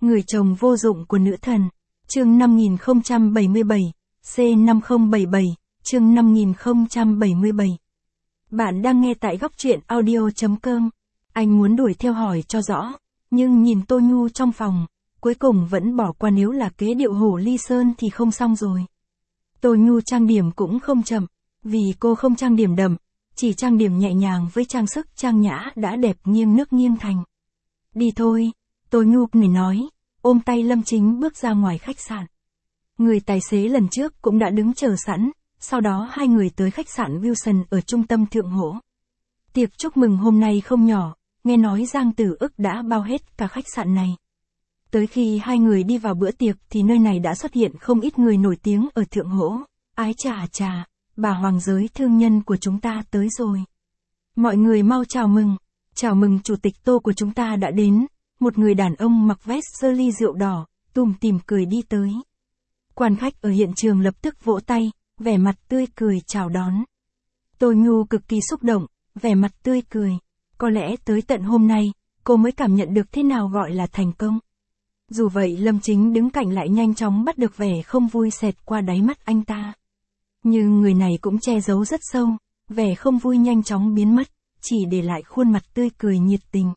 Người chồng vô dụng của nữ thần. Chương 5077, C5077, chương 5077. Bạn đang nghe tại góc truyện audio.com. Anh muốn đuổi theo hỏi cho rõ, nhưng nhìn Tô Nhu trong phòng, cuối cùng vẫn bỏ qua, nếu là kế điệu hổ ly sơn thì không xong rồi. Tô Nhu trang điểm cũng không chậm, vì cô không trang điểm đậm, chỉ trang điểm nhẹ nhàng với trang sức trang nhã đã đẹp nghiêng nước nghiêng thành. Đi thôi, Tô Nhu người nói, ôm tay Lâm Chính bước ra ngoài khách sạn. Người tài xế lần trước cũng đã đứng chờ sẵn, sau đó hai người tới khách sạn Wilson ở trung tâm Thượng Hỗ. Tiệc chúc mừng hôm nay không nhỏ, nghe nói Giang Tử Ức đã bao hết cả khách sạn này. Tới khi hai người đi vào bữa tiệc thì nơi này đã xuất hiện không ít người nổi tiếng ở Thượng Hỗ. Ái chà, bà hoàng giới thương nhân của chúng ta tới rồi. Mọi người mau chào mừng chủ tịch Tô của chúng ta đã đến. Một người đàn ông mặc vest sơ ly rượu đỏ, tủm tỉm cười đi tới. Quan khách ở hiện trường lập tức vỗ tay, vẻ mặt tươi cười chào đón. Tô Nhu cực kỳ xúc động, vẻ mặt tươi cười. Có lẽ tới tận hôm nay, cô mới cảm nhận được thế nào gọi là thành công. Dù vậy Lâm Chính đứng cạnh lại nhanh chóng bắt được vẻ không vui xẹt qua đáy mắt anh ta. Nhưng người này cũng che giấu rất sâu, vẻ không vui nhanh chóng biến mất, chỉ để lại khuôn mặt tươi cười nhiệt tình.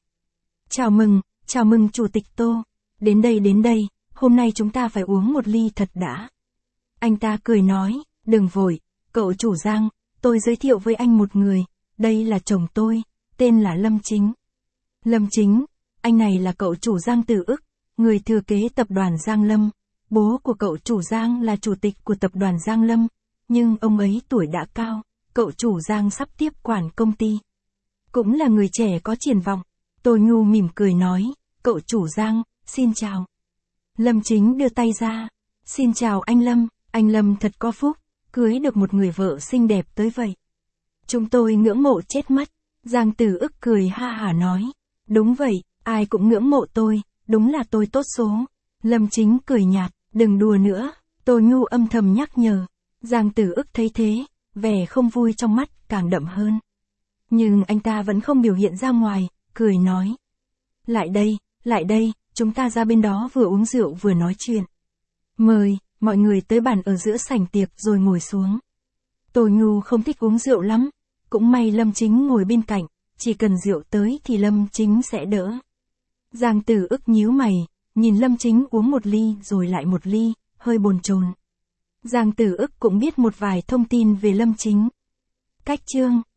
Chào mừng chủ tịch Tô. Đến đây, hôm nay chúng ta phải uống một ly thật đã. Anh ta cười nói, đừng vội, cậu chủ Giang, tôi giới thiệu với anh một người, đây là chồng tôi, tên là Lâm Chính. Lâm Chính, anh này là cậu chủ Giang Tử Ức, người thừa kế tập đoàn Giang Lâm. Bố của cậu chủ Giang là chủ tịch của tập đoàn Giang Lâm, nhưng ông ấy tuổi đã cao, cậu chủ Giang sắp tiếp quản công ty. Cũng là người trẻ có triển vọng. Tô Nhu mỉm cười nói, cậu chủ Giang, xin chào. Lâm Chính đưa tay ra, xin chào anh Lâm thật có phúc, cưới được một người vợ xinh đẹp tới vậy. Chúng tôi ngưỡng mộ chết mất. Giang Tử Ức cười ha hả nói, đúng vậy, ai cũng ngưỡng mộ tôi, đúng là tôi tốt số. Lâm Chính cười nhạt, đừng đùa nữa, Tô Nhu âm thầm nhắc nhở. Giang Tử Ức thấy thế, vẻ không vui trong mắt càng đậm hơn. Nhưng anh ta vẫn không biểu hiện ra ngoài, cười nói. Lại đây, chúng ta ra bên đó vừa uống rượu vừa nói chuyện. Mời, mọi người tới bàn ở giữa sảnh tiệc rồi ngồi xuống. Tô Nhu không thích uống rượu lắm, cũng may Lâm Chính ngồi bên cạnh, chỉ cần rượu tới thì Lâm Chính sẽ đỡ. Giang Tử Ức nhíu mày, nhìn Lâm Chính uống một ly rồi lại một ly, hơi bồn chồn. Giang Tử Ức cũng biết một vài thông tin về Lâm Chính. Cách chương